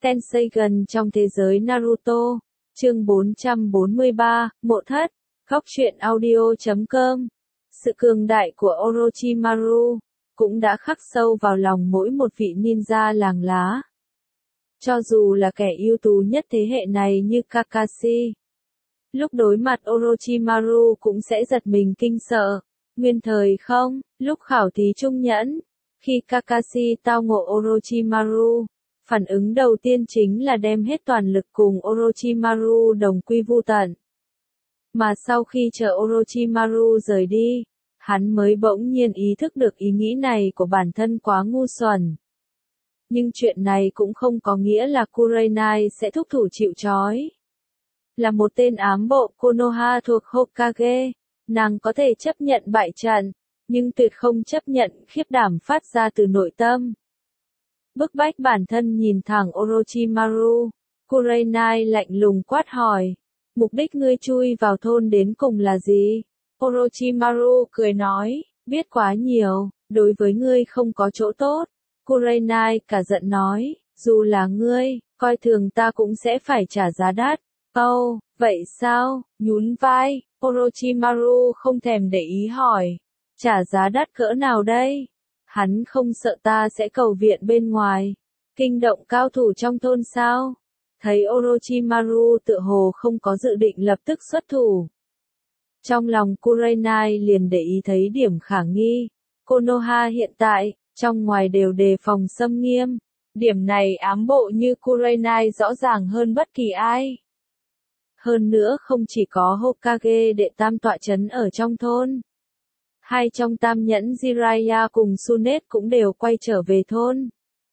Tenseigan trong thế giới Naruto. Chương 443, Mộ Thất. Góc truyện audio.com. Sự cường đại của Orochimaru cũng đã khắc sâu vào lòng mỗi một vị ninja làng lá. Cho dù là kẻ ưu tú nhất thế hệ này như Kakashi, lúc đối mặt Orochimaru cũng sẽ giật mình kinh sợ. Nguyên thời không, lúc khảo thí trung nhẫn, khi Kakashi tao ngộ Orochimaru, phản ứng đầu tiên chính là đem hết toàn lực cùng Orochimaru đồng quy vu tận. Mà sau khi chờ Orochimaru rời đi, hắn mới bỗng nhiên ý thức được ý nghĩ này của bản thân quá ngu xuẩn. Nhưng chuyện này cũng không có nghĩa là Kurenai sẽ thúc thủ chịu trói. Là một tên ám bộ Konoha thuộc Hokage, nàng có thể chấp nhận bại trận, nhưng tuyệt không chấp nhận khiếp đảm phát ra từ nội tâm. Bức bách bản thân nhìn thẳng Orochimaru, Kurenai lạnh lùng quát hỏi, mục đích ngươi chui vào thôn đến cùng là gì? Orochimaru cười nói, biết quá nhiều, đối với ngươi không có chỗ tốt. Kurenai cả giận nói, dù là ngươi, coi thường ta cũng sẽ phải trả giá đắt. Vậy sao? Nhún vai, Orochimaru không thèm để ý hỏi, trả giá đắt cỡ nào đây? Hắn không sợ ta sẽ cầu viện bên ngoài, kinh động cao thủ trong thôn sao? Thấy Orochimaru tựa hồ không có dự định lập tức xuất thủ. Trong lòng Kurenai liền để ý thấy điểm khả nghi. Konoha hiện tại, trong ngoài đều đề phòng xâm nghiêm. Điểm này ám bộ như Kurenai rõ ràng hơn bất kỳ ai. Hơn nữa không chỉ có Hokage đệ tam tọa chấn ở trong thôn. Hai trong tam nhẫn Jiraiya cùng Sunet cũng đều quay trở về thôn.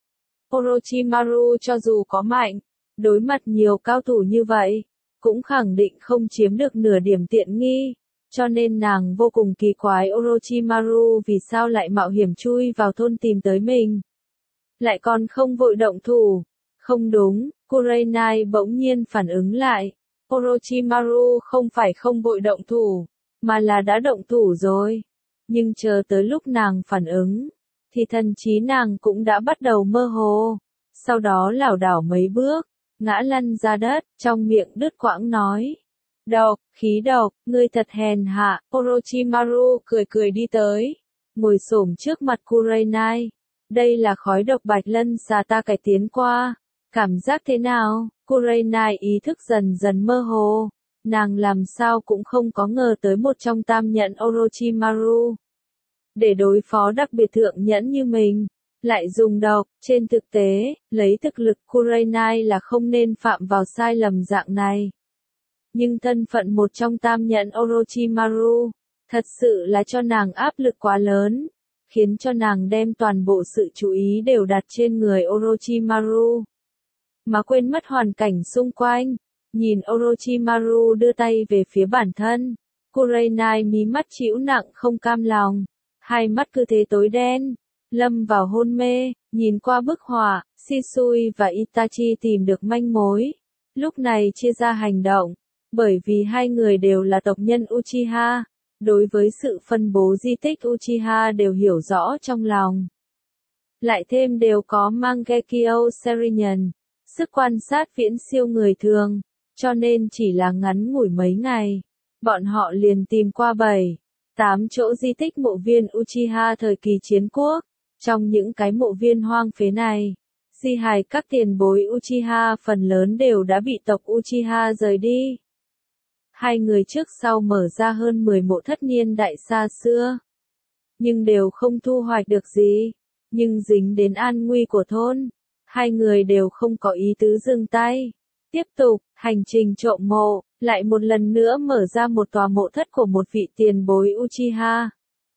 Orochimaru cho dù có mạnh, đối mặt nhiều cao thủ như vậy, cũng khẳng định không chiếm được nửa điểm tiện nghi, cho nên nàng vô cùng kỳ quái Orochimaru vì sao lại mạo hiểm chui vào thôn tìm tới mình. Lại còn không vội động thủ. Không đúng, Kurenai bỗng nhiên phản ứng lại. Orochimaru không phải không vội động thủ, mà là đã động thủ rồi. Nhưng chờ tới lúc nàng phản ứng, thì thần trí nàng cũng đã bắt đầu mơ hồ. Sau đó lảo đảo mấy bước, ngã lăn ra đất, trong miệng đứt quãng nói. Độc, khí độc, ngươi thật hèn hạ. Orochimaru cười đi tới, ngồi xổm trước mặt Kurenai. Đây là khói độc bạch lân xà ta cải tiến qua. Cảm giác thế nào? Kurenai ý thức dần dần mơ hồ. Nàng làm sao cũng không có ngờ tới một trong tam nhẫn Orochimaru. Để đối phó đặc biệt thượng nhẫn như mình, lại dùng độc. Trên thực tế, lấy thực lực Kurenai là không nên phạm vào sai lầm dạng này. Nhưng thân phận một trong tam nhẫn Orochimaru, thật sự là cho nàng áp lực quá lớn, khiến cho nàng đem toàn bộ sự chú ý đều đặt trên người Orochimaru, mà quên mất hoàn cảnh xung quanh. Nhìn Orochimaru đưa tay về phía bản thân, Kurenai mí mắt chịu nặng không cam lòng, hai mắt cứ thế tối đen, lâm vào hôn mê. Nhìn qua bức họa, Shisui và Itachi tìm được manh mối, lúc này chia ra hành động, bởi vì hai người đều là tộc nhân Uchiha, đối với sự phân bố di tích Uchiha đều hiểu rõ trong lòng. Lại thêm đều có Mangekyo Sharingan, sức quan sát viễn siêu người thường, cho nên chỉ là ngắn ngủi mấy ngày, bọn họ liền tìm qua 7-8 chỗ di tích mộ viên Uchiha thời kỳ chiến quốc. Trong những cái mộ viên hoang phế này, di hài các tiền bối Uchiha phần lớn đều đã bị tộc Uchiha rời đi. Hai người trước sau mở ra hơn 10 mộ thất niên đại xa xưa, nhưng đều không thu hoạch được gì. Nhưng dính đến an nguy của thôn, hai người đều không có ý tứ dừng tay. Tiếp tục, hành trình trộm mộ, lại một lần nữa mở ra một tòa mộ thất của một vị tiền bối Uchiha.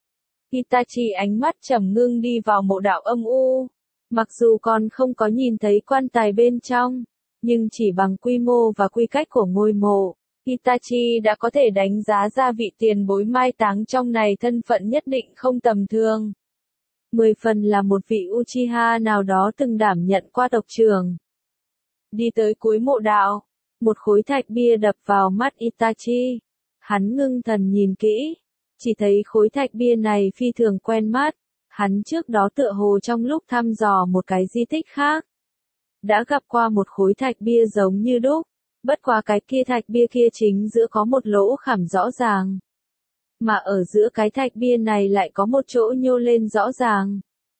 Itachi ánh mắt trầm ngưng đi vào mộ đạo âm u. Mặc dù còn không có nhìn thấy quan tài bên trong, nhưng chỉ bằng quy mô và quy cách của ngôi mộ, Itachi đã có thể đánh giá ra vị tiền bối mai táng trong này thân phận nhất định không tầm thường. 10 phần là một vị Uchiha nào đó từng đảm nhận qua tộc trưởng. Đi tới cuối mộ đạo, một khối thạch bia đập vào mắt Itachi. Hắn ngưng thần nhìn kỹ, chỉ thấy khối thạch bia này phi thường quen mắt. Hắn trước đó tựa hồ trong lúc thăm dò một cái di tích khác, đã gặp qua một khối thạch bia giống như đúc, bất quá cái kia thạch bia kia chính giữa có một lỗ khảm rõ ràng. Mà ở giữa cái thạch bia này lại có một chỗ nhô lên rõ ràng.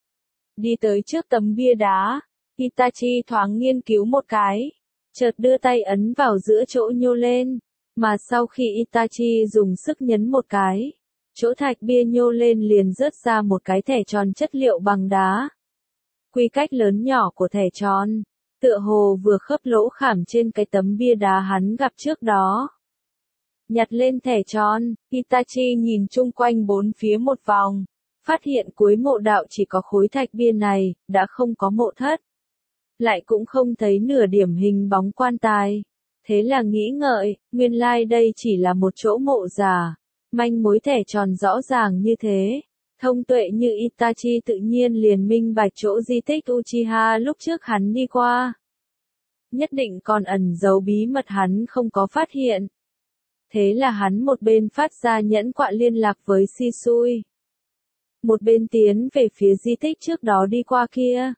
Đi tới trước tấm bia đá, Itachi thoáng nghiên cứu một cái, chợt đưa tay ấn vào giữa chỗ nhô lên, mà sau khi Itachi dùng sức nhấn một cái, chỗ thạch bia nhô lên liền rớt ra một cái thẻ tròn chất liệu bằng đá. Quy cách lớn nhỏ của thẻ tròn, tựa hồ vừa khớp lỗ khảm trên cái tấm bia đá hắn gặp trước đó. Nhặt lên thẻ tròn, Itachi nhìn chung quanh bốn phía một vòng, phát hiện cuối mộ đạo chỉ có khối thạch bia này, đã không có mộ thất. Lại cũng không thấy nửa điểm hình bóng quan tài. Thế là nghĩ ngợi, nguyên lai đây chỉ là một chỗ mộ giả. Manh mối thẻ tròn rõ ràng như thế. Thông tuệ như Itachi tự nhiên liền minh bạch chỗ di tích Uchiha lúc trước hắn đi qua. Nhất định còn ẩn giấu bí mật hắn không có phát hiện. Thế là hắn một bên phát ra nhẫn quạ liên lạc với Shisui. Một bên tiến về phía di tích trước đó đi qua kia.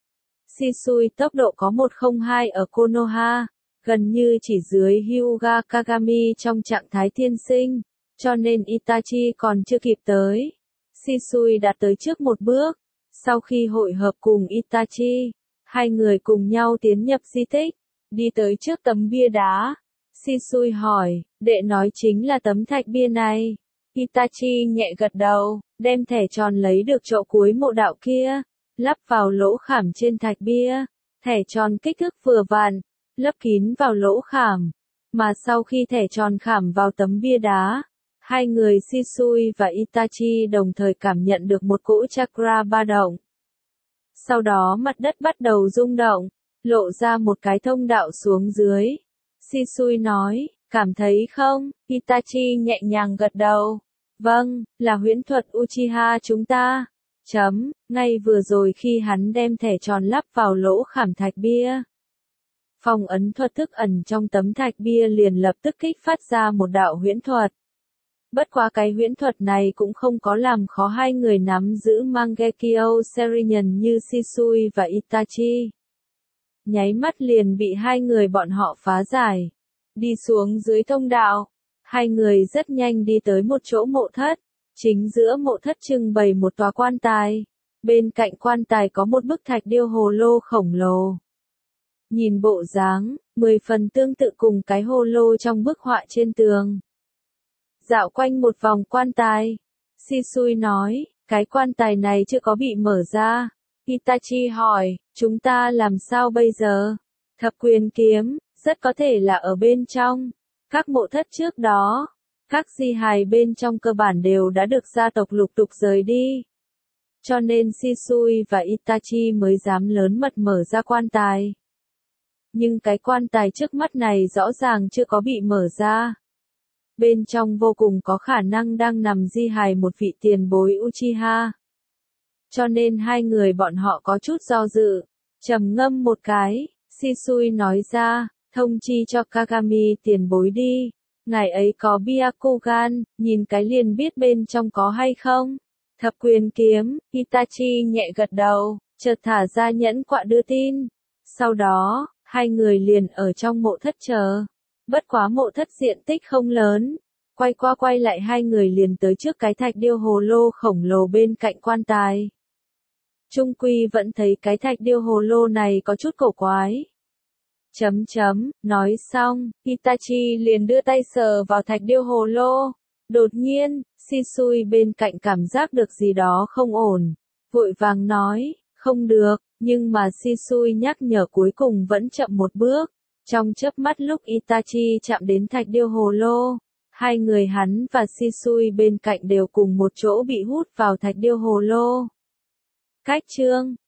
Shisui tốc độ có 102 ở Konoha, gần như chỉ dưới Hyuga Kagami trong trạng thái thiên sinh, cho nên Itachi còn chưa kịp tới. Shisui đã tới trước một bước, sau khi hội hợp cùng Itachi, hai người cùng nhau tiến nhập di tích, đi tới trước tấm bia đá. Shisui hỏi, đệ nói chính là tấm thạch bia này. Itachi nhẹ gật đầu, đem thẻ tròn lấy được chỗ cuối mộ đạo kia, lắp vào lỗ khảm trên thạch bia. Thẻ tròn kích thước vừa vặn, lấp kín vào lỗ khảm. Mà sau khi thẻ tròn khảm vào tấm bia đá, hai người Shisui và Itachi đồng thời cảm nhận được một cỗ chakra ba động. Sau đó mặt đất bắt đầu rung động, lộ ra một cái thông đạo xuống dưới. Shisui nói, cảm thấy không? Itachi nhẹ nhàng gật đầu. Vâng, là huyễn thuật Uchiha chúng ta. Ngay vừa rồi khi hắn đem thẻ tròn lắp vào lỗ khảm thạch bia, phong ấn thuật thức ẩn trong tấm thạch bia liền lập tức kích phát ra một đạo huyễn thuật. Bất quá cái huyễn thuật này cũng không có làm khó hai người nắm giữ Mangekyo Sharingan như Shisui và Itachi. Nháy mắt liền bị hai người bọn họ phá giải. Đi xuống dưới thông đạo, hai người rất nhanh đi tới một chỗ mộ thất. Chính giữa mộ thất trưng bày một tòa quan tài. Bên cạnh quan tài có một bức thạch điêu hồ lô khổng lồ. Nhìn bộ dáng, 10 phần tương tự cùng cái hồ lô trong bức họa trên tường. Dạo quanh một vòng quan tài, Shisui nói, cái quan tài này chưa có bị mở ra. Itachi hỏi, chúng ta làm sao bây giờ? Thập quyền kiếm, rất có thể là ở bên trong. Các mộ thất trước đó, các di hài bên trong cơ bản đều đã được gia tộc lục tục rời đi. Cho nên Shisui và Itachi mới dám lớn mật mở ra quan tài. Nhưng cái quan tài trước mắt này rõ ràng chưa có bị mở ra. Bên trong vô cùng có khả năng đang nằm di hài một vị tiền bối Uchiha. Cho nên hai người bọn họ có chút do dự. Trầm ngâm một cái, Shisui nói ra, thông chi cho Kagami tiền bối đi. Ngài ấy có Byakugan, nhìn cái liền biết bên trong có hay không. Thập quyền kiếm, Itachi nhẹ gật đầu, chợt thả ra nhẫn quạ đưa tin. Sau đó, hai người liền ở trong mộ thất chờ. Bất quá mộ thất diện tích không lớn. Quay qua quay lại hai người liền tới trước cái thạch điêu hồ lô khổng lồ bên cạnh quan tài. Trung quy vẫn thấy cái thạch điêu hồ lô này có chút cổ quái. Nói xong, Itachi liền đưa tay sờ vào thạch điêu hồ lô. Đột nhiên, Shisui bên cạnh cảm giác được gì đó không ổn. Vội vàng nói, không được, nhưng mà Shisui nhắc nhở cuối cùng vẫn chậm một bước. Trong chớp mắt lúc Itachi chạm đến thạch điêu hồ lô, hai người hắn và Shisui bên cạnh đều cùng một chỗ bị hút vào thạch điêu hồ lô. Cách chương